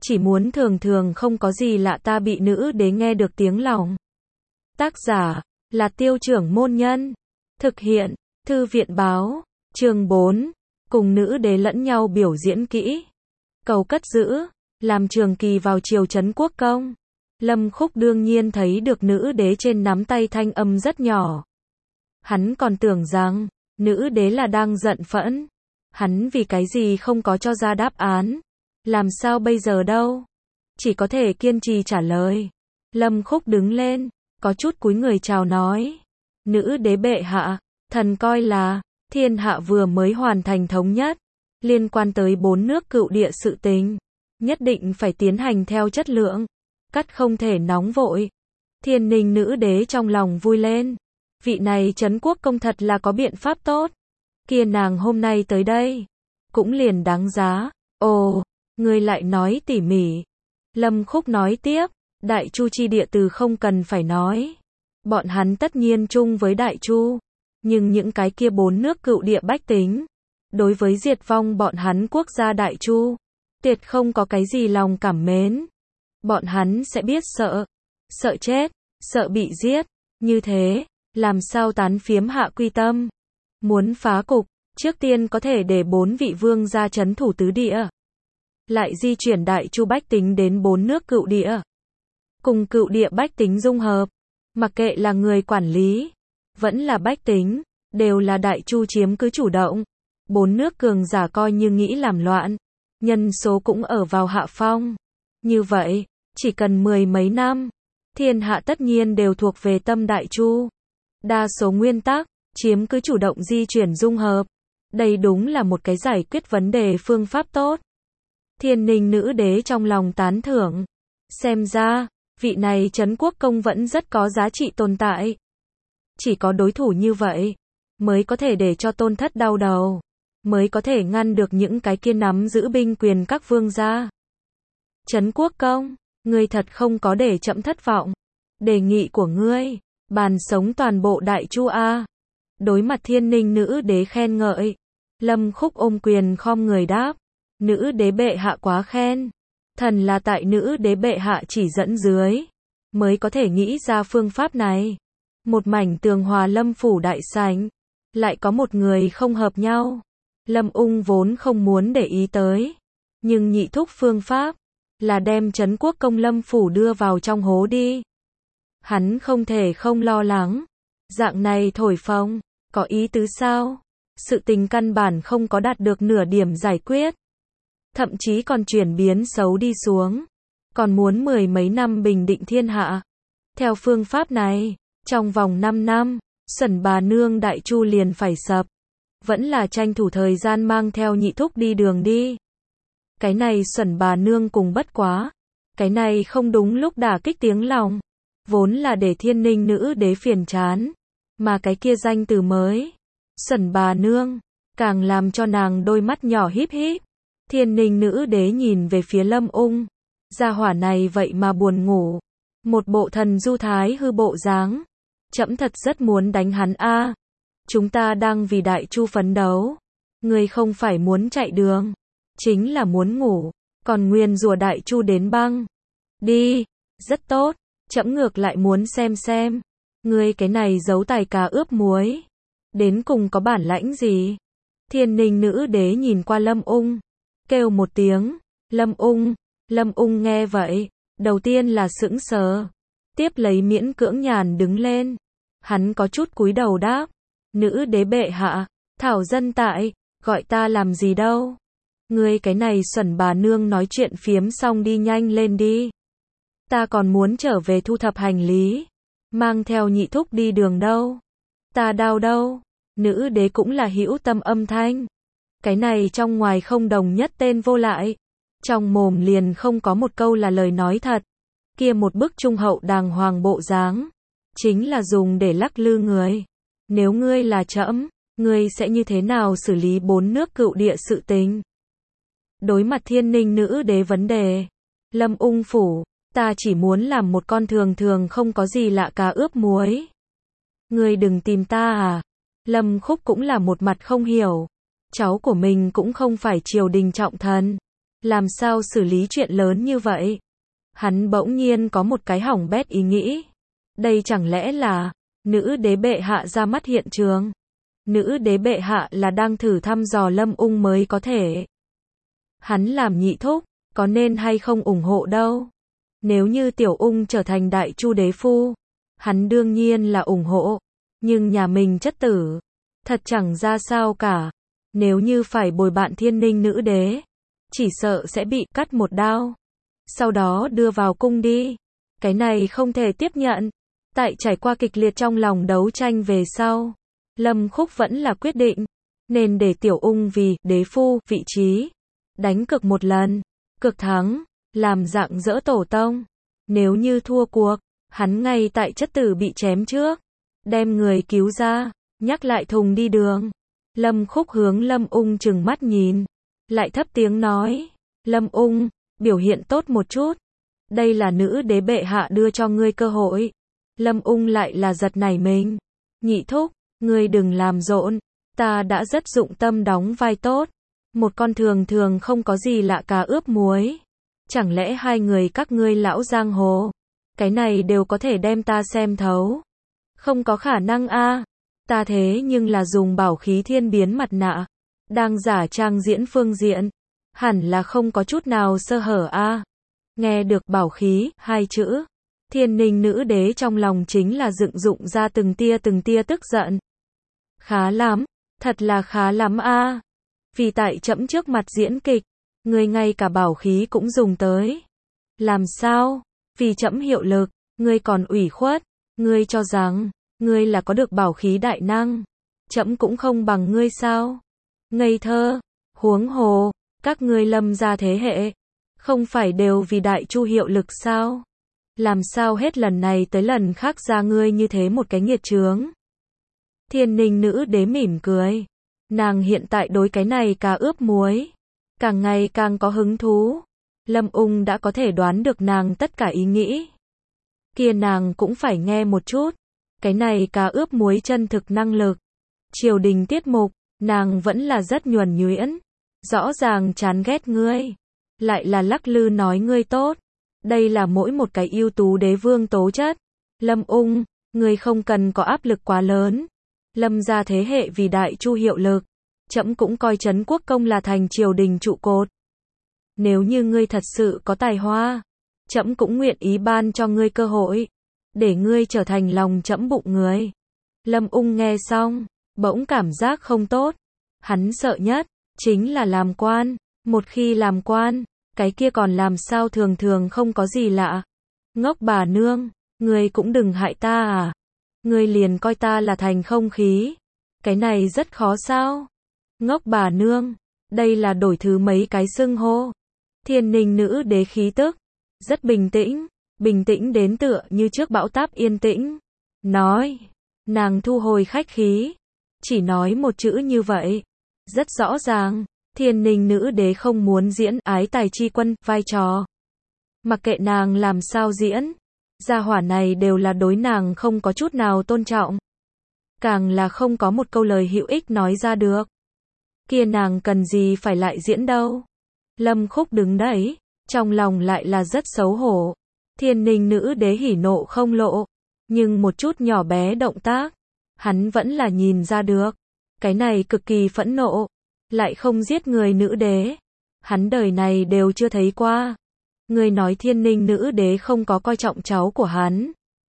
chỉ muốn thường thường không có gì lạ ta bị nữ đế nghe được tiếng lòng. Tác giả là Tiêu Trưởng Môn Nhân. Thực hiện Thư viện Báo. Chương 4. Cùng nữ đế lẫn nhau biểu diễn kỹ. Cầu cất giữ, làm trường kỳ vào triều trấn quốc công. Lâm Khúc đương nhiên thấy được nữ đế trên nắm tay thanh âm rất nhỏ. Hắn còn tưởng rằng, nữ đế là đang giận phẫn. Hắn vì cái gì không có cho ra đáp án. Làm sao bây giờ đâu? Chỉ có thể kiên trì trả lời. Lâm Khúc đứng lên, có chút cúi người chào nói. Nữ đế bệ hạ, thần coi là, thiên hạ vừa mới hoàn thành thống nhất. Liên quan tới 4 nước cựu địa sự tình. Nhất định phải tiến hành theo chất lượng. Cắt không thể nóng vội. Thiên Ninh nữ đế trong lòng vui lên. Vị này trấn quốc công thật là có biện pháp tốt. Kia nàng hôm nay tới đây. Cũng liền đáng giá. Ồ, ngươi lại nói tỉ mỉ. Lâm Khúc nói tiếp. Đại Chu chi địa từ không cần phải nói. Bọn hắn tất nhiên chung với Đại Chu. Nhưng những cái kia 4 nước cựu địa bách tính. Đối với diệt vong bọn hắn quốc gia Đại Chu. Tuyệt không có cái gì lòng cảm mến. Bọn hắn sẽ biết sợ. Sợ chết. Sợ bị giết. Như thế, làm sao tán phiếm hạ quy tâm. Muốn phá cục, trước tiên có thể để 4 vị vương gia trấn thủ tứ địa. Lại di chuyển Đại Chu bách tính đến 4 nước cựu địa. Cùng cựu địa bách tính dung hợp. Mặc kệ là người quản lý, vẫn là bách tính, đều là Đại Chu chiếm cứ chủ động. 4 nước cường giả coi như nghĩ làm loạn. Nhân số cũng ở vào hạ phong. Như vậy, chỉ cần 10 mấy năm, thiên hạ tất nhiên đều thuộc về tâm Đại Chu. Đa số nguyên tắc, chiếm cứ chủ động di chuyển dung hợp. Đây đúng là một cái giải quyết vấn đề phương pháp tốt. Thiên Ninh nữ đế trong lòng tán thưởng. Xem ra, vị này trấn quốc công vẫn rất có giá trị tồn tại. Chỉ có đối thủ như vậy, mới có thể để cho tôn thất đau đầu. Mới có thể ngăn được những cái kia nắm giữ binh quyền các vương gia. Trấn quốc công, ngươi thật không có để chậm thất vọng. Đề nghị của ngươi, bàn sống toàn bộ Đại Chu a. Đối mặt Thiên Ninh nữ đế khen ngợi. Lâm Khúc ôm quyền khom người đáp. Nữ đế bệ hạ quá khen. Thần là tại nữ đế bệ hạ chỉ dẫn dưới. Mới có thể nghĩ ra phương pháp này. Một mảnh tường hòa Lâm phủ đại sảnh. Lại có một người không hợp nhau. Lâm Ung vốn không muốn để ý tới. Nhưng nhị thúc phương pháp. Là đem trấn quốc công Lâm phủ đưa vào trong hố đi. Hắn không thể không lo lắng. Dạng này thổi phồng. Có ý tứ sao? Sự tình căn bản không có đạt được nửa điểm giải quyết. Thậm chí còn chuyển biến xấu đi xuống. Còn muốn 10 mấy năm bình định thiên hạ. Theo phương pháp này, trong vòng 5 năm, Xuẩn bà nương Đại Chu liền phải sập. Vẫn là tranh thủ thời gian mang theo nhị thúc đi đường đi. Cái này Xuẩn bà nương cùng bất quá. Cái này không đúng lúc đả kích tiếng lòng. Vốn là để Thiên Ninh nữ đế phiền chán. Mà cái kia danh từ mới. Xuẩn bà nương. Càng làm cho nàng đôi mắt nhỏ híp híp. Thiên Ninh nữ đế nhìn về phía Lâm Ung. Gia hỏa này vậy mà buồn ngủ. Một bộ thần du thái hư bộ dáng. Trẫm thật rất muốn đánh hắn a. Chúng ta đang vì Đại Chu phấn đấu. Người không phải muốn chạy đường. Chính là muốn ngủ. Còn nguyền rủa Đại Chu đến băng. Đi. Rất tốt. Trẫm ngược lại muốn xem. Ngươi cái này giấu tài cá ướp muối. Đến cùng có bản lãnh gì? Thiên Ninh nữ đế nhìn qua Lâm Ung. Kêu một tiếng. Lâm Ung. Lâm Ung nghe vậy. Đầu tiên là sững sờ. Tiếp lấy miễn cưỡng nhàn đứng lên. Hắn có chút cúi đầu đáp. Nữ đế bệ hạ. Thảo dân tại. Gọi ta làm gì đâu. Ngươi cái này Xuẩn bà nương nói chuyện phiếm xong đi nhanh lên đi. Ta còn muốn trở về thu thập hành lý. Mang theo nhị thúc đi đường đâu. Ta đau đâu. Nữ đế cũng là hữu tâm âm thanh. Cái này trong ngoài không đồng nhất tên vô lại. Trong mồm liền không có một câu là lời nói thật. Kia một bức trung hậu đàng hoàng bộ dáng. Chính là dùng để lắc lư người. Nếu ngươi là trẫm, ngươi sẽ như thế nào xử lý 4 nước cựu địa sự tình? Đối mặt Thiên Ninh nữ đế vấn đề. Lâm Ung phủ. Ta chỉ muốn làm một con thường thường không có gì lạ cá ướp muối. Ngươi đừng tìm ta à? Lâm Khúc cũng là một mặt không hiểu. Cháu của mình cũng không phải triều đình trọng thần. Làm sao xử lý chuyện lớn như vậy? Hắn bỗng nhiên có một cái hỏng bét ý nghĩ. Đây chẳng lẽ là nữ đế bệ hạ ra mắt hiện trường? Nữ đế bệ hạ là đang thử thăm dò Lâm Ung mới có thể. Hắn làm nhị thúc, có nên hay không ủng hộ đâu. Nếu như Tiểu Ung trở thành đại chu đế phu, hắn đương nhiên là ủng hộ. Nhưng nhà mình chất tử, thật chẳng ra sao cả. Nếu như phải bồi bạn Thiên Ninh nữ đế, chỉ sợ sẽ bị cắt một đao, sau đó đưa vào cung đi. Cái này không thể tiếp nhận. Tại trải qua kịch liệt trong lòng đấu tranh về sau, Lâm Khúc vẫn là quyết định, nên để Tiểu Ung vì đế phu vị trí, đánh cược một lần, cược thắng, làm rạng rỡ tổ tông. Nếu như thua cuộc, hắn ngay tại chất tử bị chém trước, đem người cứu ra, nhắc lại thùng đi đường. Lâm Khúc hướng Lâm Ung trừng mắt nhìn, lại thấp tiếng nói, Lâm Ung, biểu hiện tốt một chút. Đây là nữ đế bệ hạ đưa cho ngươi cơ hội. Lâm Ung lại là giật nảy mình. Nhị thúc, ngươi đừng làm rộn, ta đã rất dụng tâm đóng vai tốt. Một con thường thường không có gì lạ cá ướp muối. Chẳng lẽ hai người các ngươi lão giang hồ, cái này đều có thể đem ta xem thấu? Không có khả năng a. Ta thế nhưng là dùng bảo khí thiên biến mặt nạ, đang giả trang diễn phương diện, hẳn là không có chút nào sơ hở a. Nghe được bảo khí, hai chữ, Thiên Ninh nữ đế trong lòng chính là dựng dụng ra từng tia tức giận. Khá lắm, thật là khá lắm a. Vì tại trẫm trước mặt diễn kịch, ngươi ngay cả bảo khí cũng dùng tới. Làm sao? Vì trẫm hiệu lực, ngươi còn ủy khuất, ngươi cho rằng ngươi là có được bảo khí đại năng, trẫm cũng không bằng ngươi sao? Ngây thơ, huống hồ, các ngươi Lâm gia thế hệ, không phải đều vì đại chu hiệu lực sao? Làm sao hết lần này tới lần khác ra ngươi như thế một cái nghiệt chướng? Thiên Ninh nữ đế mỉm cười, nàng hiện tại đối cái này cá ướp muối, càng ngày càng có hứng thú. Lâm Ung đã có thể đoán được nàng tất cả ý nghĩ, kia nàng cũng phải nghe một chút. Cái này cá ướp muối chân thực năng lực, triều đình tiết mục, nàng vẫn là rất nhuần nhuyễn. Rõ ràng chán ghét ngươi, lại là lắc lư nói ngươi tốt. Đây là mỗi một cái ưu tú đế vương tố chất. Lâm Ung, ngươi không cần có áp lực quá lớn. Lâm gia thế hệ vì đại chu hiệu lực, trẫm cũng coi Trấn Quốc Công là thành triều đình trụ cột. Nếu như ngươi thật sự có tài hoa, trẫm cũng nguyện ý ban cho ngươi cơ hội, để ngươi trở thành lòng trẫm bụng người. Lâm Ung nghe xong, bỗng cảm giác không tốt. Hắn sợ nhất chính là làm quan. Một khi làm quan, cái kia còn làm sao thường thường không có gì lạ. Ngốc bà nương, ngươi cũng đừng hại ta à? Ngươi liền coi ta là thành không khí. Cái này rất khó sao? Ngốc bà nương, đây là đổi thứ mấy cái xưng hô. Thiên Ninh nữ đế khí tức rất bình tĩnh đến tựa như trước bão táp yên tĩnh. Nói, nàng thu hồi khách khí, chỉ nói một chữ như vậy. Rất rõ ràng, Thiên Ninh nữ đế không muốn diễn ái tài chi quân vai trò. Mặc kệ nàng làm sao diễn, gia hỏa này đều là đối nàng không có chút nào tôn trọng. Càng là không có một câu lời hữu ích nói ra được. Kia nàng cần gì phải lại diễn đâu. Lâm Khúc đứng đấy, trong lòng lại là rất xấu hổ. Thiên Ninh nữ đế hỉ nộ không lộ, nhưng một chút nhỏ bé động tác, hắn vẫn là nhìn ra được. Cái này cực kỳ phẫn nộ, lại không giết người nữ đế. Hắn đời này đều chưa thấy qua. Người nói Thiên Ninh nữ đế không có coi trọng cháu của hắn.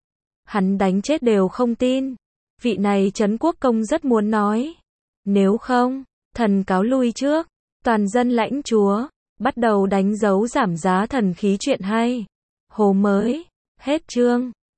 Hắn đánh chết đều không tin. Vị này Trấn Quốc Công rất muốn nói. Nếu không, thần cáo lui trước. Toàn dân lãnh chúa, bắt đầu đánh dấu giảm giá thần khí chuyện hay. Hồ mới, hết chương.